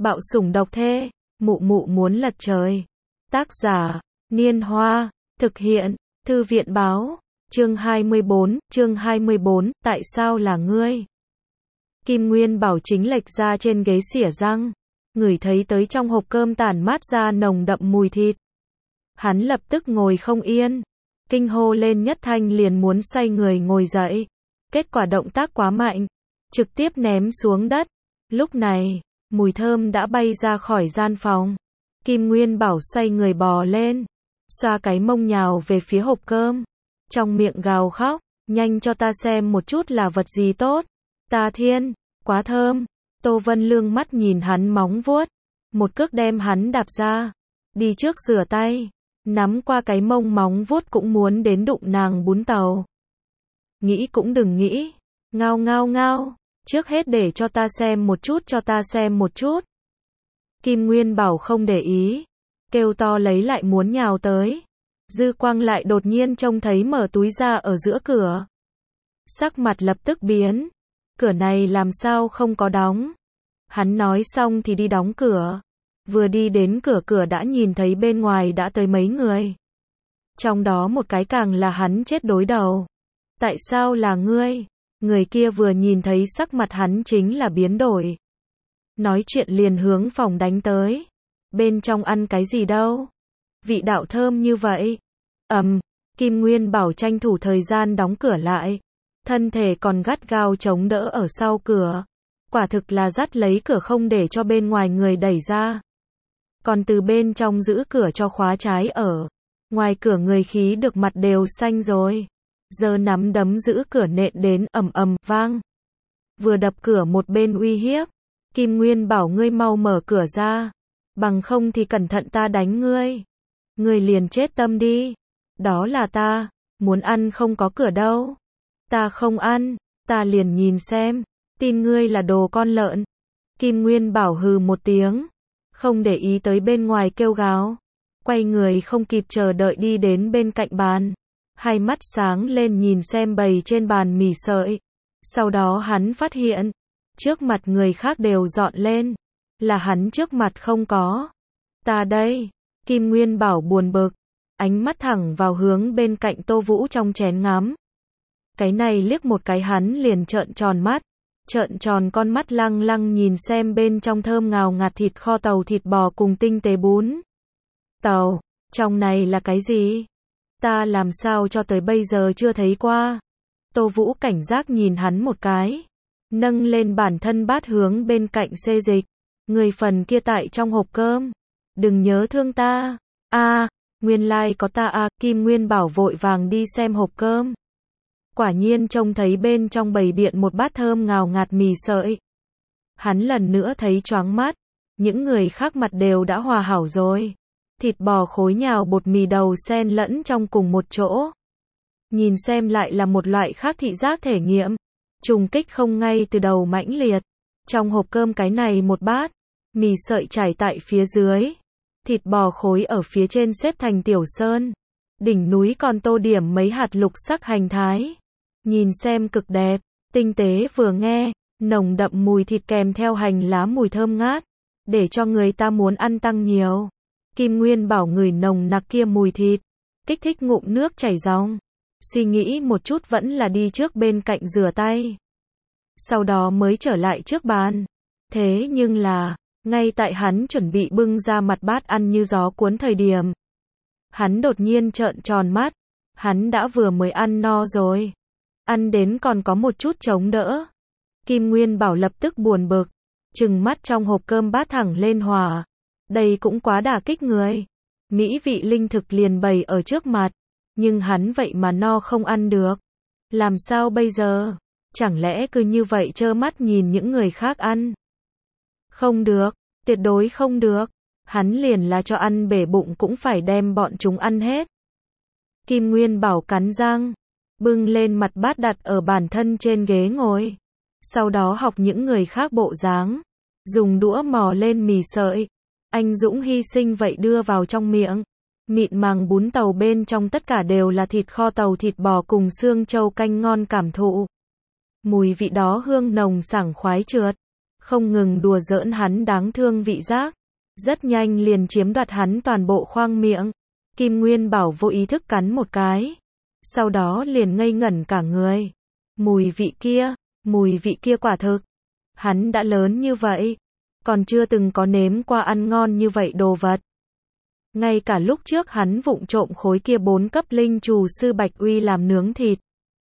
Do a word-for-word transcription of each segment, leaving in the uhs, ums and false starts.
Bạo sủng độc thê, mụ mụ muốn lật trời. Tác giả, Niên Hoa, thực hiện, Thư viện báo, chương hai mươi bốn, chương hai mươi bốn, tại sao là ngươi? Kim Nguyên Bảo chính lệch ra trên ghế xỉa răng, ngửi thấy tới trong hộp cơm tản mát ra nồng đậm mùi thịt. Hắn lập tức ngồi không yên, kinh hô lên nhất thanh liền muốn xoay người ngồi dậy. Kết quả động tác quá mạnh, trực tiếp ném xuống đất. Lúc này, mùi thơm đã bay ra khỏi gian phòng. Kim Nguyên Bảo xoay người bò lên, xoa cái mông nhào về phía hộp cơm, trong miệng gào khóc, nhanh cho ta xem một chút là vật gì tốt. Ta thiên, quá thơm. Tô Vân Lương mắt nhìn hắn móng vuốt, một cước đem hắn đạp ra, đi trước rửa tay, nắm qua cái mông móng vuốt cũng muốn đến đụng nàng bún tàu. Nghĩ cũng đừng nghĩ, ngao ngao ngao, trước hết để cho ta xem một chút cho ta xem một chút. Kim Nguyên Bảo không để ý, kêu to lấy lại muốn nhào tới. Dư Quang lại đột nhiên trông thấy mở túi ra ở giữa cửa. Sắc mặt lập tức biến, cửa này làm sao không có đóng. Hắn nói xong thì đi đóng cửa. Vừa đi đến cửa cửa đã nhìn thấy bên ngoài đã tới mấy người. Trong đó một cái càng là hắn chết đối đầu. Tại sao là ngươi? Người kia vừa nhìn thấy sắc mặt hắn chính là biến đổi. Nói chuyện liền hướng phòng đánh tới. Bên trong ăn cái gì đâu? Vị đạo thơm như vậy. Ầm, Kim Nguyên Bảo tranh thủ thời gian đóng cửa lại. Thân thể còn gắt gao chống đỡ ở sau cửa. Quả thực là dắt lấy cửa không để cho bên ngoài người đẩy ra. Còn từ bên trong giữ cửa cho khóa trái ở. Ngoài cửa người khí được mặt đều xanh rồi. Giờ nắm đấm giữ cửa nện đến ầm ầm vang. Vừa đập cửa một bên uy hiếp. Kim Nguyên Bảo ngươi mau mở cửa ra. Bằng không thì cẩn thận ta đánh ngươi. Ngươi liền chết tâm đi. Đó là ta, muốn ăn không có cửa đâu. Ta không ăn, ta liền nhìn xem. Tin ngươi là đồ con lợn. Kim Nguyên Bảo hừ một tiếng. Không để ý tới bên ngoài kêu gào. Quay người không kịp chờ đợi đi đến bên cạnh bàn. Hai mắt sáng lên nhìn xem bày trên bàn mì sợi. Sau đó hắn phát hiện. Trước mặt người khác đều dọn lên. Là hắn trước mặt không có. Ta đây. Kim Nguyên Bảo buồn bực. Ánh mắt thẳng vào hướng bên cạnh Tô Vũ trong chén ngắm. Cái này liếc một cái hắn liền trợn tròn mắt. Trợn tròn con mắt lăng lăng nhìn xem bên trong thơm ngào ngạt thịt kho tàu thịt bò cùng tinh tế bún. Tàu, trong này là cái gì? Ta làm sao cho tới bây giờ chưa thấy qua. Tô Vũ cảnh giác nhìn hắn một cái. Nâng lên bản thân bát hướng bên cạnh xê dịch. Người phần kia tại trong hộp cơm. Đừng nhớ thương ta. A, nguyên lai like có ta a. À, Kim Nguyên Bảo vội vàng đi xem hộp cơm. Quả nhiên trông thấy bên trong bày biện một bát thơm ngào ngạt mì sợi. Hắn lần nữa thấy choáng mắt. Những người khác mặt đều đã hòa hảo rồi. Thịt bò khối nhào bột mì đầu xen lẫn trong cùng một chỗ. Nhìn xem lại là một loại khác thị giác thể nghiệm. Trùng kích không ngay từ đầu mãnh liệt. Trong hộp cơm cái này một bát. Mì sợi trải tại phía dưới. Thịt bò khối ở phía trên xếp thành tiểu sơn. Đỉnh núi còn tô điểm mấy hạt lục sắc hành thái. Nhìn xem cực đẹp, tinh tế vừa nghe, nồng đậm mùi thịt kèm theo hành lá mùi thơm ngát, để cho người ta muốn ăn tăng nhiều. Kim Nguyên Bảo ngửi nồng nặc kia mùi thịt, kích thích ngụm nước chảy ròng. Suy nghĩ một chút vẫn là đi trước bên cạnh rửa tay. Sau đó mới trở lại trước bàn. Thế nhưng là, ngay tại hắn chuẩn bị bưng ra mặt bát ăn như gió cuốn thời điểm. Hắn đột nhiên trợn tròn mắt, hắn đã vừa mới ăn no rồi. Ăn đến còn có một chút chống đỡ. Kim Nguyên Bảo lập tức buồn bực, trừng mắt trong hộp cơm bát thẳng lên hỏa. Đây cũng quá đả kích người. Mỹ vị linh thực liền bày ở trước mặt, nhưng hắn vậy mà no không ăn được. Làm sao bây giờ? Chẳng lẽ cứ như vậy trơ mắt nhìn những người khác ăn? Không được, tuyệt đối không được. Hắn liền là cho ăn bể bụng cũng phải đem bọn chúng ăn hết. Kim Nguyên Bảo cắn răng, bưng lên mặt bát đặt ở bản thân trên ghế ngồi. Sau đó học những người khác bộ dáng, dùng đũa mò lên mì sợi. Anh dũng hy sinh vậy đưa vào trong miệng. Mịn màng bún tàu bên trong tất cả đều là thịt kho tàu thịt bò cùng xương trâu canh ngon cảm thụ. Mùi vị đó hương nồng sảng khoái trượt không ngừng đùa giỡn hắn đáng thương vị giác. Rất nhanh liền chiếm đoạt hắn toàn bộ khoang miệng. Kim Nguyên Bảo vô ý thức cắn một cái. Sau đó liền ngây ngẩn cả người. Mùi vị kia, mùi vị kia quả thực. Hắn đã lớn như vậy, còn chưa từng có nếm qua ăn ngon như vậy đồ vật. Ngay cả lúc trước hắn vụng trộm khối kia bốn cấp linh trù sư Bạch Uy làm nướng thịt.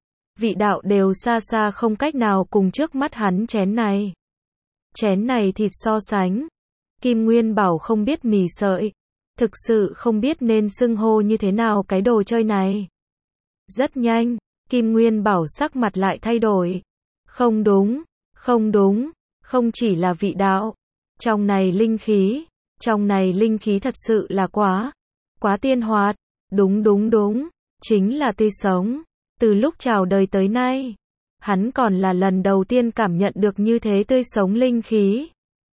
Vị đạo đều xa xa không cách nào cùng trước mắt hắn chén này. Chén này thịt so sánh. Kim Nguyên Bảo không biết mì sợi. Thực sự không biết nên xưng hô như thế nào cái đồ chơi này. Rất nhanh, Kim Nguyên Bảo sắc mặt lại thay đổi. Không đúng, không đúng, không chỉ là vị đạo. Trong này linh khí, trong này linh khí thật sự là quá, quá tiên hoạt. Đúng đúng đúng, chính là tươi sống. Từ lúc chào đời tới nay, hắn còn là lần đầu tiên cảm nhận được như thế tươi sống linh khí.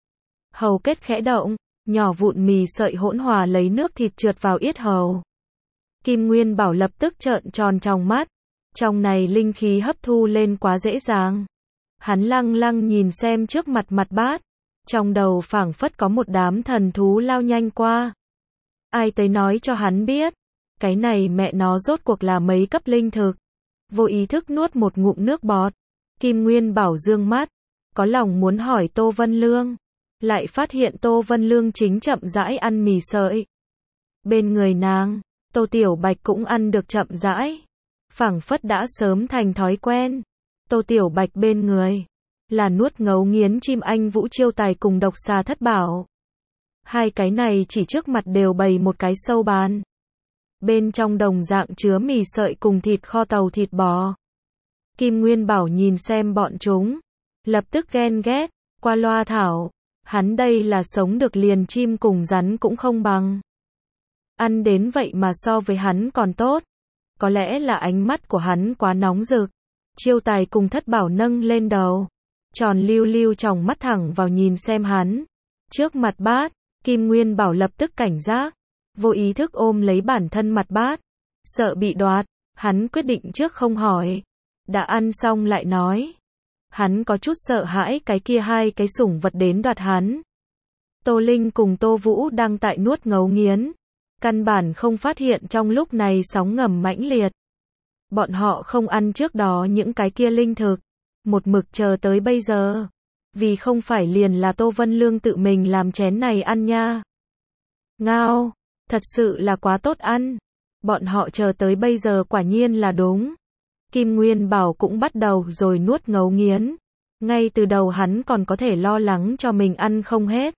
Hầu kết khẽ động, nhỏ vụn mì sợi hỗn hòa lấy nước thịt trượt vào yết hầu. Kim Nguyên Bảo lập tức trợn tròn trong mắt. Trong này linh khí hấp thu lên quá dễ dàng. Hắn lăng lăng nhìn xem trước mặt mặt bát. Trong đầu phảng phất có một đám thần thú lao nhanh qua. Ai tới nói cho hắn biết. Cái này mẹ nó rốt cuộc là mấy cấp linh thực. Vô ý thức nuốt một ngụm nước bọt. Kim Nguyên Bảo dương mắt. Có lòng muốn hỏi Tô Vân Lương. Lại phát hiện Tô Vân Lương chính chậm rãi ăn mì sợi. Bên người nàng, Tô Tiểu Bạch cũng ăn được chậm rãi. Phảng phất đã sớm thành thói quen. Tô Tiểu Bạch bên người là nuốt ngấu nghiến chim anh Vũ Chiêu Tài cùng độc xà Thất Bảo. Hai cái này chỉ trước mặt đều bày một cái sâu bàn. Bên trong đồng dạng chứa mì sợi cùng thịt kho tàu thịt bò. Kim Nguyên Bảo nhìn xem bọn chúng, lập tức ghen ghét, qua loa thảo. Hắn đây là sống được liền chim cùng rắn cũng không bằng. Ăn đến vậy mà so với hắn còn tốt. Có lẽ là ánh mắt của hắn quá nóng rực. Chiêu Tài cùng Thất Bảo nâng lên đầu. Tròn lưu lưu tròng mắt thẳng vào nhìn xem hắn. Trước mặt bát, Kim Nguyên Bảo lập tức cảnh giác. Vô ý thức ôm lấy bản thân mặt bát. Sợ bị đoạt, hắn quyết định trước không hỏi. Đã ăn xong lại nói. Hắn có chút sợ hãi cái kia hai cái sủng vật đến đoạt hắn. Tô Linh cùng Tô Vũ đang tại nuốt ngấu nghiến. Căn bản không phát hiện trong lúc này sóng ngầm mãnh liệt. Bọn họ không ăn trước đó những cái kia linh thực. Một mực chờ tới bây giờ. Vì không phải liền là Tô Vân Lương tự mình làm chén này ăn nha. Ngao, thật sự là quá tốt ăn. Bọn họ chờ tới bây giờ quả nhiên là đúng. Kim Nguyên Bảo cũng bắt đầu rồi nuốt ngấu nghiến. Ngay từ đầu hắn còn có thể lo lắng cho mình ăn không hết.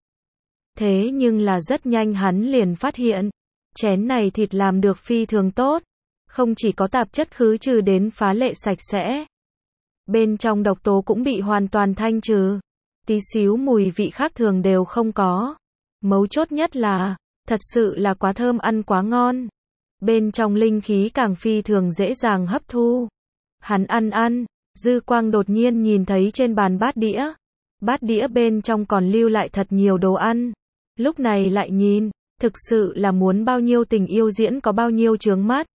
Thế nhưng là rất nhanh hắn liền phát hiện. Chén này thịt làm được phi thường tốt. Không chỉ có tạp chất khứ trừ đến phá lệ sạch sẽ. Bên trong độc tố cũng bị hoàn toàn thanh trừ. Tí xíu mùi vị khác thường đều không có. Mấu chốt nhất là, thật sự là quá thơm ăn quá ngon. Bên trong linh khí càng phi thường dễ dàng hấp thu. Hắn ăn ăn, dư quang đột nhiên nhìn thấy trên bàn bát đĩa. Bát đĩa bên trong còn lưu lại thật nhiều đồ ăn. Lúc này lại nhìn, thực sự là muốn bao nhiêu tình yêu diễn có bao nhiêu chướng mắt.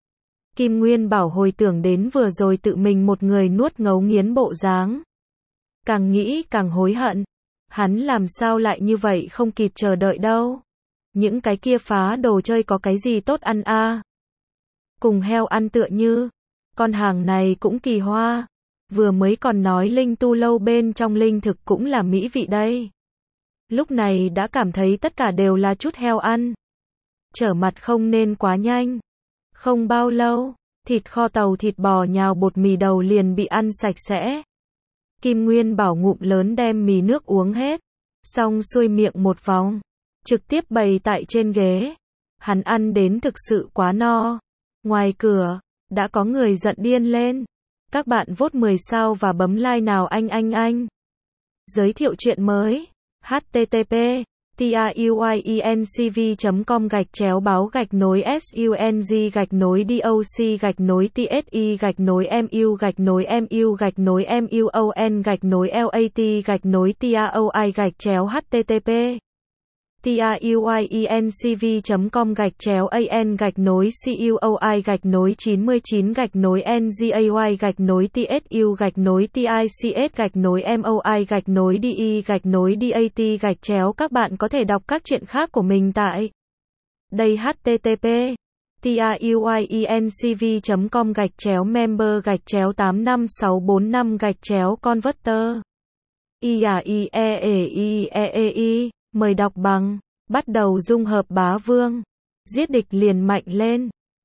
Kim Nguyên Bảo hồi tưởng đến vừa rồi tự mình một người nuốt ngấu nghiến bộ dáng. Càng nghĩ càng hối hận. Hắn làm sao lại như vậy không kịp chờ đợi đâu. Những cái kia phá đồ chơi có cái gì tốt ăn a? À? Cùng heo ăn tựa như. Con hàng này cũng kỳ hoa. Vừa mới còn nói linh tu lâu bên trong linh thực cũng là mỹ vị đây. Lúc này đã cảm thấy tất cả đều là chút heo ăn. Trở mặt không nên quá nhanh. Không bao lâu, thịt kho tàu thịt bò nhào bột mì đầu liền bị ăn sạch sẽ. Kim Nguyên Bảo ngụm lớn đem mì nước uống hết. Xong xuôi miệng một vòng. Trực tiếp bày tại trên ghế. Hắn ăn đến thực sự quá no. Ngoài cửa, đã có người giận điên lên. Các bạn vote mười sao và bấm like nào anh anh anh. Giới thiệu chuyện mới. H T T P truyencv chấm com gạch chéo báo gạch nối sung gạch nối doc gạch nối tsi gạch nối mu gạch nối mu gạch nối muon gạch nối lat gạch nối taoi gạch chéo http tuyuyencv chấm com gạch chéo an gạch nối cuoi gạch nối chín mươi chín gạch nối ngay gạch nối tsu gạch nối tics gạch nối moi gạch nối de gạch nối dat gạch chéo. Các bạn có thể đọc các truyện khác của mình tại đây http tuyuyencv chấm com gạch chéo member gạch chéo tám năm sáu bốn năm gạch chéo converter iaieeei. Mời đọc bằng. Bắt đầu dung hợp bá vương. Giết địch liền mạnh lên.